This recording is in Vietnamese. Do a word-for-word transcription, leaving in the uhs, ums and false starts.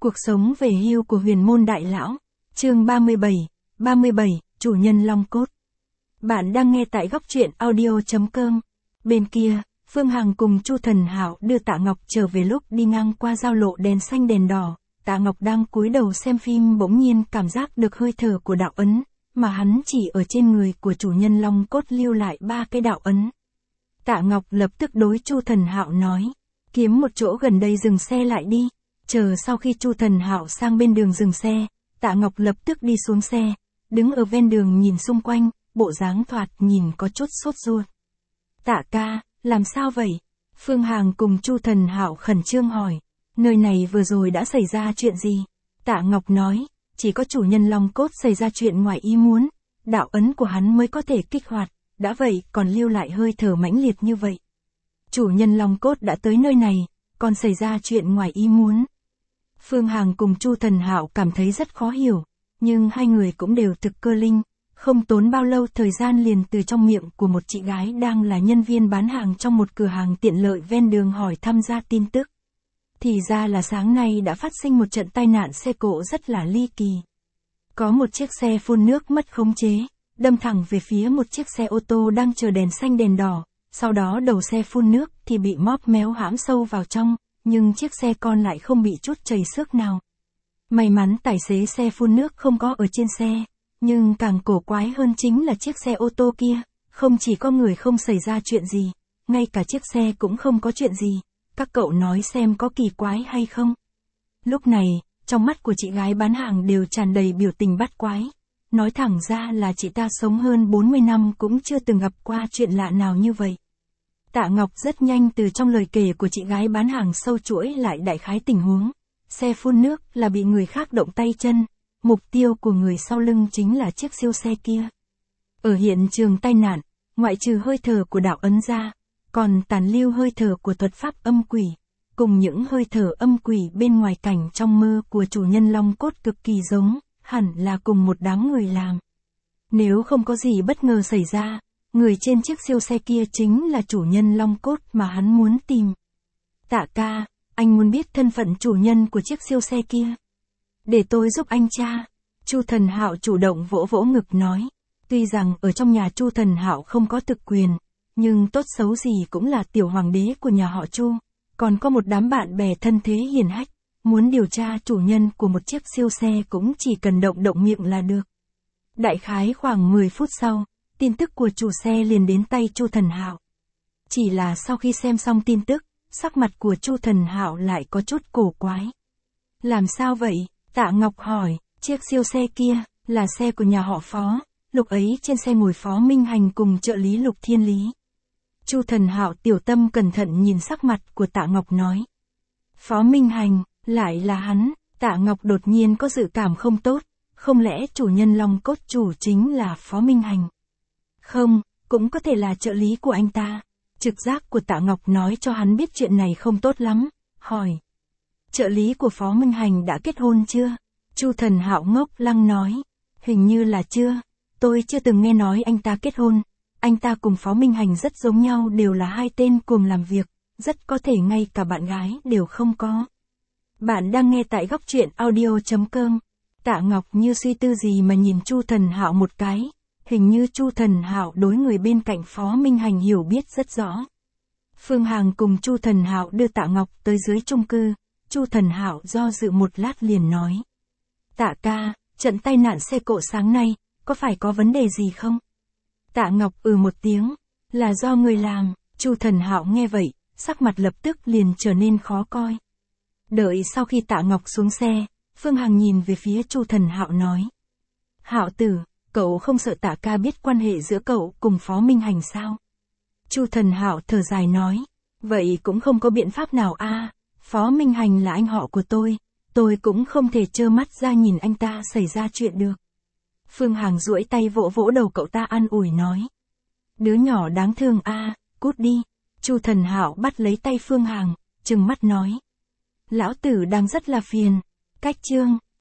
Cuộc sống về hưu của huyền môn đại lão. Chương ba mươi bảy, ba mươi bảy, chủ nhân long cốt. Bạn đang nghe tại góc truyện audio chấm com. Bên kia, Phương Hằng cùng Chu Thần Hạo đưa Tạ Ngọc trở về lúc đi ngang qua giao lộ đèn xanh đèn đỏ. Tạ Ngọc đang cúi đầu xem phim bỗng nhiên cảm giác được hơi thở của đạo ấn, mà hắn chỉ ở trên người của chủ nhân long cốt lưu lại ba cái đạo ấn. Tạ Ngọc lập tức đối Chu Thần Hạo nói, kiếm một chỗ gần đây dừng xe lại đi. Chờ sau khi Chu Thần Hạo sang bên đường dừng xe, Tạ Ngọc lập tức đi xuống xe, đứng ở ven đường nhìn xung quanh, bộ dáng thoạt nhìn có chút sốt ruột. Tạ ca, làm sao vậy? Phương Hằng cùng Chu Thần Hạo khẩn trương hỏi, nơi này vừa rồi đã xảy ra chuyện gì? Tạ Ngọc nói, chỉ có chủ nhân long cốt xảy ra chuyện ngoài ý muốn, đạo ấn của hắn mới có thể kích hoạt, đã vậy còn lưu lại hơi thở mãnh liệt như vậy. Chủ nhân long cốt đã tới nơi này, còn xảy ra chuyện ngoài ý muốn. Phương Hằng cùng Chu Thần Hạo cảm thấy rất khó hiểu, nhưng hai người cũng đều thực cơ linh, không tốn bao lâu thời gian liền từ trong miệng của một chị gái đang là nhân viên bán hàng trong một cửa hàng tiện lợi ven đường hỏi thăm ra tin tức. Thì ra là sáng nay đã phát sinh một trận tai nạn xe cộ rất là ly kỳ. Có một chiếc xe phun nước mất khống chế, đâm thẳng về phía một chiếc xe ô tô đang chờ đèn xanh đèn đỏ, sau đó đầu xe phun nước thì bị móp méo hãm sâu vào trong. Nhưng chiếc xe con lại không bị chút chảy xước nào. May mắn tài xế xe phun nước không có ở trên xe, nhưng càng cổ quái hơn chính là chiếc xe ô tô kia, không chỉ có người không xảy ra chuyện gì, ngay cả chiếc xe cũng không có chuyện gì, các cậu nói xem có kỳ quái hay không? Lúc này, trong mắt của chị gái bán hàng đều tràn đầy biểu tình bắt quái, nói thẳng ra là chị ta sống hơn bốn mươi năm cũng chưa từng gặp qua chuyện lạ nào như vậy. Tạ Ngọc rất nhanh từ trong lời kể của chị gái bán hàng sâu chuỗi lại đại khái tình huống. Xe phun nước là bị người khác động tay chân, mục tiêu của người sau lưng chính là chiếc siêu xe kia. Ở hiện trường tai nạn, ngoại trừ hơi thở của đạo ấn ra, còn tàn lưu hơi thở của thuật pháp âm quỷ, cùng những hơi thở âm quỷ bên ngoài cảnh trong mơ của chủ nhân long cốt cực kỳ giống, hẳn là cùng một đám người làm. Nếu không có gì bất ngờ xảy ra, người trên chiếc siêu xe kia chính là chủ nhân long cốt mà hắn muốn tìm. Tạ ca, anh muốn biết thân phận chủ nhân của chiếc siêu xe kia. Để tôi giúp anh tra. Chu Thần Hạo chủ động vỗ vỗ ngực nói. Tuy rằng ở trong nhà Chu Thần Hạo không có thực quyền, nhưng tốt xấu gì cũng là tiểu hoàng đế của nhà họ Chu, còn có một đám bạn bè thân thế hiền hách, muốn điều tra chủ nhân của một chiếc siêu xe cũng chỉ cần động động miệng là được. Đại khái khoảng mười phút sau, tin tức của chủ xe liền đến tay Chu Thần Hạo. Chỉ là sau khi xem xong tin tức, sắc mặt của Chu Thần Hạo lại có chút cổ quái. Làm sao vậy? Tạ Ngọc hỏi, chiếc siêu xe kia, là xe của nhà họ Phó, lúc ấy trên xe ngồi Phó Minh Hành cùng trợ lý Lục Thiên Lý. Chu Thần Hạo tiểu tâm cẩn thận nhìn sắc mặt của Tạ Ngọc nói. Phó Minh Hành, lại là hắn. Tạ Ngọc đột nhiên có dự cảm không tốt, không lẽ chủ nhân long cốt chủ chính là Phó Minh Hành? Không, cũng có thể là trợ lý của anh ta. Trực giác của Tạ Ngọc nói cho hắn biết chuyện này không tốt lắm, hỏi. Trợ lý của Phó Minh Hành đã kết hôn chưa? Chu Thần Hạo ngốc lăng nói. Hình như là chưa, tôi chưa từng nghe nói anh ta kết hôn. Anh ta cùng Phó Minh Hành rất giống nhau, đều là hai tên cùng làm việc, rất có thể ngay cả bạn gái đều không có. Bạn đang nghe tại góc truyện audio chấm com. Tạ Ngọc như suy tư gì mà nhìn Chu Thần Hạo một cái. Hình như Chu Thần Hạo đối người bên cạnh Phó Minh Hành hiểu biết rất rõ. Phương Hằng cùng Chu Thần Hạo đưa Tạ Ngọc tới dưới chung cư. Chu Thần Hạo do dự một lát liền nói. Tạ ca, trận tai nạn xe cộ sáng nay, có phải có vấn đề gì không? Tạ Ngọc ừ một tiếng, là do người làm. Chu Thần Hạo nghe vậy, sắc mặt lập tức liền trở nên khó coi. Đợi sau khi Tạ Ngọc xuống xe, Phương Hằng nhìn về phía Chu Thần Hạo nói. Hạo tử, cậu không sợ Tạ ca biết quan hệ giữa cậu cùng Phó Minh Hành sao? Chu Thần Hạo thở dài nói. Vậy cũng không có biện pháp nào a. Phó Minh Hành là anh họ của tôi, tôi cũng không thể trơ mắt ra nhìn anh ta xảy ra chuyện được. Phương Hằng duỗi tay vỗ vỗ đầu cậu ta an ủi nói. Đứa nhỏ đáng thương a, cút đi. Chu Thần Hạo bắt lấy tay Phương Hằng, trừng mắt nói. Lão tử đang rất là phiền. Cách chương.